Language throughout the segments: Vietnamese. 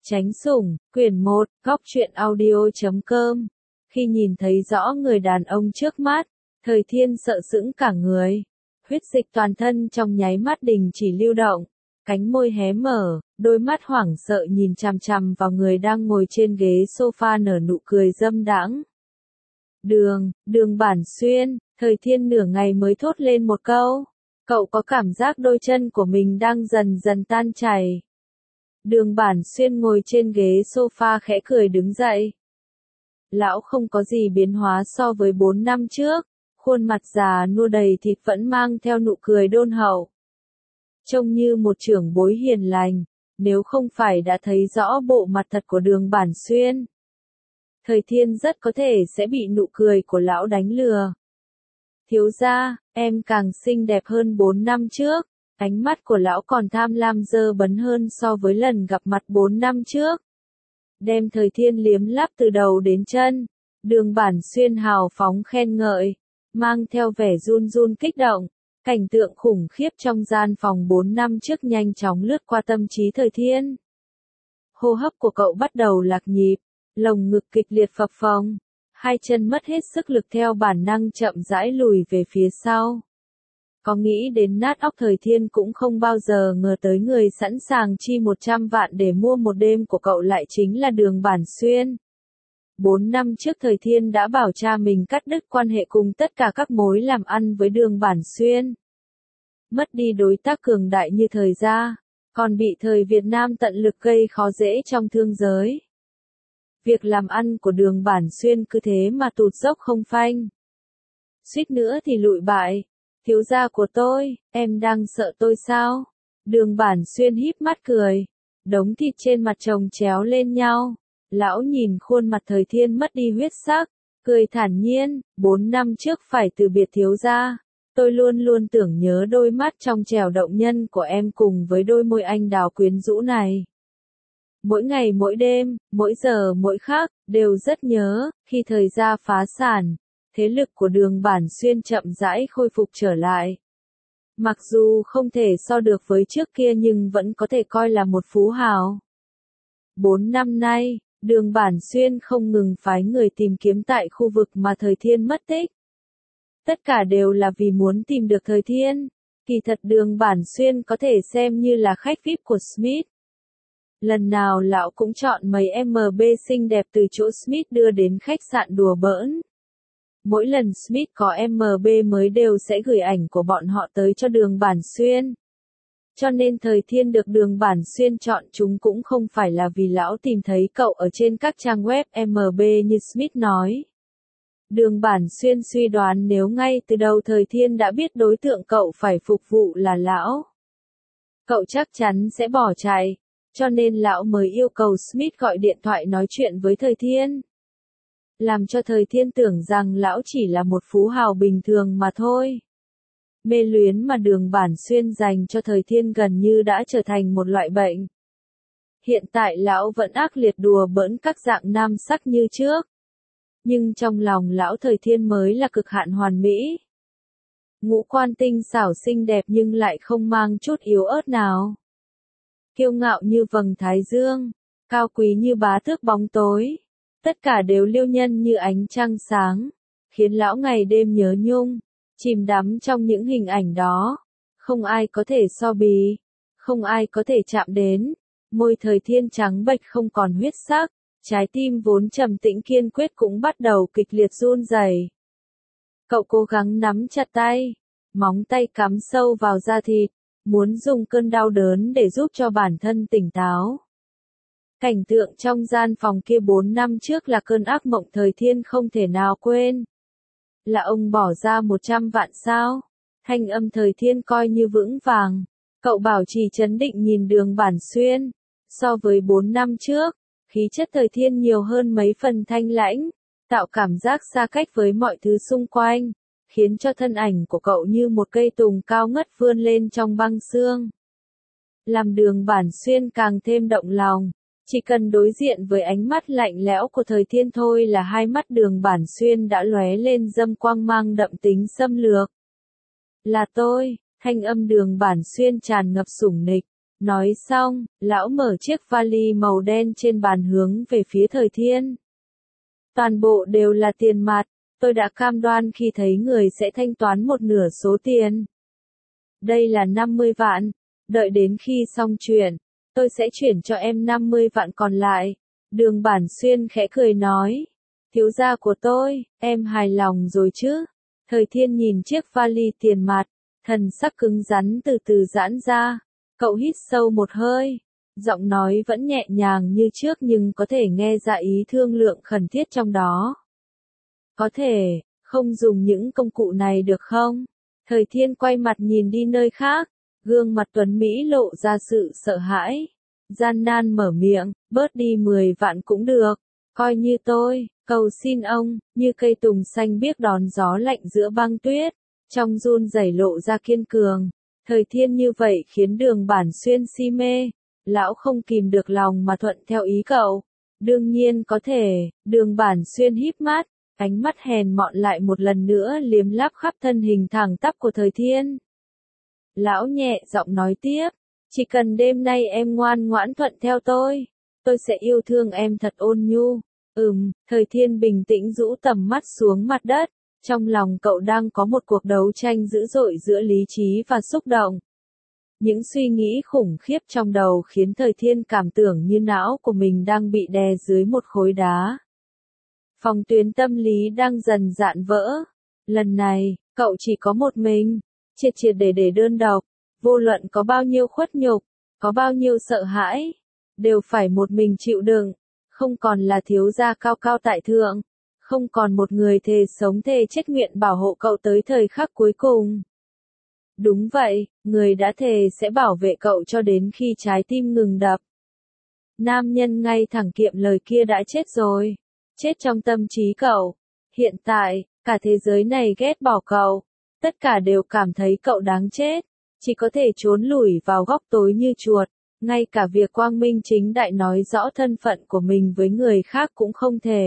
Tránh sủng, quyển 1, góc truyện audio.com. Khi nhìn thấy rõ người đàn ông trước mắt, Thời Thiên sợ sững cả người. Huyết dịch toàn thân trong nháy mắt đình chỉ lưu động, cánh môi hé mở, đôi mắt hoảng sợ nhìn chằm chằm vào người đang ngồi trên ghế sofa nở nụ cười dâm đãng. Đường Bản Xuyên, Thời Thiên nửa ngày mới thốt lên một câu. Cậu có cảm giác đôi chân của mình đang dần dần tan chảy. Đường Bản Xuyên ngồi trên ghế sofa khẽ cười đứng dậy. Lão không có gì biến hóa so với 4 năm trước, khuôn mặt già nua đầy thịt vẫn mang theo nụ cười đôn hậu. Trông như một trưởng bối hiền lành, nếu không phải đã thấy rõ bộ mặt thật của Đường Bản Xuyên. Thời Thiên rất có thể sẽ bị nụ cười của lão đánh lừa. Thiếu gia, em càng xinh đẹp hơn 4 năm trước. Ánh mắt của lão còn tham lam dơ bấn hơn so với lần gặp mặt 4 năm trước. Đem Thời Thiên liếm láp từ đầu đến chân. Đường Bản Xuyên hào phóng khen ngợi, mang theo vẻ run run kích động. Cảnh tượng khủng khiếp trong gian phòng 4 năm trước nhanh chóng lướt qua tâm trí Thời Thiên. Hô hấp của cậu bắt đầu lạc nhịp, lồng ngực kịch liệt phập phồng, hai chân mất hết sức lực theo bản năng chậm rãi lùi về phía sau. Có nghĩ đến nát óc Thời Thiên cũng không bao giờ ngờ tới người sẵn sàng chi 100 vạn để mua một đêm của cậu lại chính là Đường Bản Xuyên. 4 năm trước Thời Thiên đã bảo cha mình cắt đứt quan hệ cùng tất cả các mối làm ăn với Đường Bản Xuyên. Mất đi đối tác cường đại như Thời gia, còn bị Thời Việt Nam tận lực gây khó dễ trong thương giới. Việc làm ăn của Đường Bản Xuyên cứ thế mà tụt dốc không phanh. Suýt nữa thì lụi bại. Thiếu gia của tôi, em đang sợ tôi sao? Đường Bản Xuyên híp mắt cười. Đống thịt trên mặt chồng chéo lên nhau. Lão nhìn khuôn mặt Thời Thiên mất đi huyết sắc, cười thản nhiên, 4 năm trước phải từ biệt thiếu gia. Tôi luôn luôn tưởng nhớ đôi mắt trong trẻo động nhân của em cùng với đôi môi anh đào quyến rũ này. Mỗi ngày mỗi đêm, mỗi giờ mỗi khắc, đều rất nhớ, khi Thời gia phá sản. Thế lực của Đường Bản Xuyên chậm rãi khôi phục trở lại. Mặc dù không thể so được với trước kia nhưng vẫn có thể coi là một phú hào. 4 năm nay, Đường Bản Xuyên không ngừng phái người tìm kiếm tại khu vực mà Thời Thiên mất tích. Tất cả đều là vì muốn tìm được Thời Thiên. Kỳ thật Đường Bản Xuyên có thể xem như là khách VIP của Smith. Lần nào lão cũng chọn mấy MB xinh đẹp từ chỗ Smith đưa đến khách sạn đùa bỡn. Mỗi lần Smith có MB mới đều sẽ gửi ảnh của bọn họ tới cho Đường Bản Xuyên. Cho nên Thời Thiên được Đường Bản Xuyên chọn chúng cũng không phải là vì lão tìm thấy cậu ở trên các trang web MB như Smith nói. Đường Bản Xuyên suy đoán nếu ngay từ đầu Thời Thiên đã biết đối tượng cậu phải phục vụ là lão, cậu chắc chắn sẽ bỏ chạy. Cho nên lão mới yêu cầu Smith gọi điện thoại nói chuyện với Thời Thiên. Làm cho Thời Thiên tưởng rằng lão chỉ là một phú hào bình thường mà thôi. Mê luyến mà Đường Bản Xuyên dành cho Thời Thiên gần như đã trở thành một loại bệnh. Hiện tại lão vẫn ác liệt đùa bỡn các dạng nam sắc như trước. Nhưng trong lòng lão Thời Thiên mới là cực hạn hoàn mỹ. Ngũ quan tinh xảo xinh đẹp nhưng lại không mang chút yếu ớt nào. Kiêu ngạo như vầng thái dương, cao quý như bá tước bóng tối. Tất cả đều liêu nhân như ánh trăng sáng, khiến lão ngày đêm nhớ nhung, chìm đắm trong những hình ảnh đó. Không ai có thể so bì, không ai có thể chạm đến. Môi Thời Thiên trắng bệch không còn huyết sắc, trái tim vốn trầm tĩnh kiên quyết cũng bắt đầu kịch liệt run rẩy. Cậu cố gắng nắm chặt tay, móng tay cắm sâu vào da thịt, muốn dùng cơn đau đớn để giúp cho bản thân tỉnh táo. Cảnh tượng trong gian phòng kia 4 năm trước là cơn ác mộng Thời Thiên không thể nào quên. Là ông bỏ ra 100 vạn sao? Thanh âm Thời Thiên coi như vững vàng. Cậu bảo trì trấn định nhìn Đường Bản Xuyên. So với 4 năm trước, khí chất Thời Thiên nhiều hơn mấy phần thanh lãnh, tạo cảm giác xa cách với mọi thứ xung quanh, khiến cho thân ảnh của cậu như một cây tùng cao ngất vươn lên trong băng sương. Làm Đường Bản Xuyên càng thêm động lòng. Chỉ cần đối diện với ánh mắt lạnh lẽo của Thời Thiên thôi là hai mắt Đường Bản Xuyên đã lóe lên dâm quang mang đậm tính xâm lược. Là tôi, thanh âm Đường Bản Xuyên tràn ngập sủng nịch, Nói xong, lão mở chiếc vali màu đen trên bàn hướng về phía Thời Thiên. Toàn bộ đều là tiền mặt, tôi đã cam đoan khi thấy người sẽ thanh toán một nửa số tiền. Đây là 50 vạn, đợi đến khi xong chuyện, tôi sẽ chuyển cho em 50 vạn còn lại. Đường Bản Xuyên khẽ cười nói, thiếu gia của tôi, em hài lòng rồi chứ? Thời Thiên nhìn chiếc vali tiền mặt, thần sắc cứng rắn từ từ giãn ra, cậu hít sâu một hơi, giọng nói vẫn nhẹ nhàng như trước nhưng có thể nghe ra ý thương lượng khẩn thiết trong đó. Có thể, không dùng những công cụ này được không? Thời Thiên quay mặt nhìn đi nơi khác, gương mặt tuấn Mỹ lộ ra sự sợ hãi. Gian nan mở miệng, bớt đi 10 vạn cũng được, coi như tôi, cầu xin ông, như cây tùng xanh biếc đón gió lạnh giữa băng tuyết, trong run rẩy lộ ra kiên cường. Thời Thiên như vậy khiến Đường Bản Xuyên si mê, lão không kìm được lòng mà thuận theo ý cậu. Đương nhiên có thể, Đường Bản Xuyên híp mắt, ánh mắt hèn mọn lại một lần nữa liếm láp khắp thân hình thẳng tắp của Thời Thiên. Lão nhẹ giọng nói tiếp, chỉ cần đêm nay em ngoan ngoãn thuận theo tôi sẽ yêu thương em thật ôn nhu. Thời Thiên bình tĩnh rũ tầm mắt xuống mặt đất, trong lòng cậu đang có một cuộc đấu tranh dữ dội giữa lý trí và xúc động. Những suy nghĩ khủng khiếp trong đầu khiến Thời Thiên cảm tưởng như não của mình đang bị đè dưới một khối đá. Phòng tuyến tâm lý đang dần dạn vỡ. Lần này, cậu chỉ có một mình, triệt triệt để đơn độc, vô luận có bao nhiêu khuất nhục, có bao nhiêu sợ hãi, đều phải một mình chịu đựng, không còn là thiếu gia cao cao tại thượng, không còn một người thề sống thề chết nguyện bảo hộ cậu tới thời khắc cuối cùng. Đúng vậy, người đã thề sẽ bảo vệ cậu cho đến khi trái tim ngừng đập. Nam nhân ngay thẳng kiệm lời kia đã chết rồi, chết trong tâm trí cậu. Hiện tại, cả thế giới này ghét bỏ cậu, tất cả đều cảm thấy cậu đáng chết, chỉ có thể trốn lủi vào góc tối như chuột, ngay cả việc quang minh chính đại nói rõ thân phận của mình với người khác cũng không thể.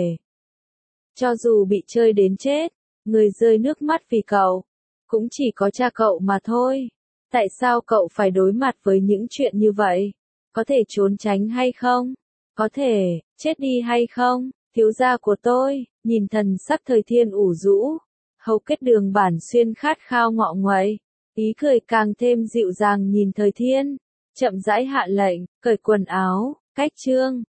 Cho dù bị chơi đến chết, người rơi nước mắt vì cậu, cũng chỉ có cha cậu mà thôi. Tại sao cậu phải đối mặt với những chuyện như vậy? Có thể trốn tránh hay không? Có thể, chết đi hay không? Thiếu gia của tôi, nhìn thần sắc Thời Thiên ủ rũ, hầu kết Đường Bản Xuyên khát khao ngọ nguậy, ý cười càng thêm dịu dàng nhìn Thời Thiên, chậm rãi hạ lệnh, cởi quần áo, cách trương.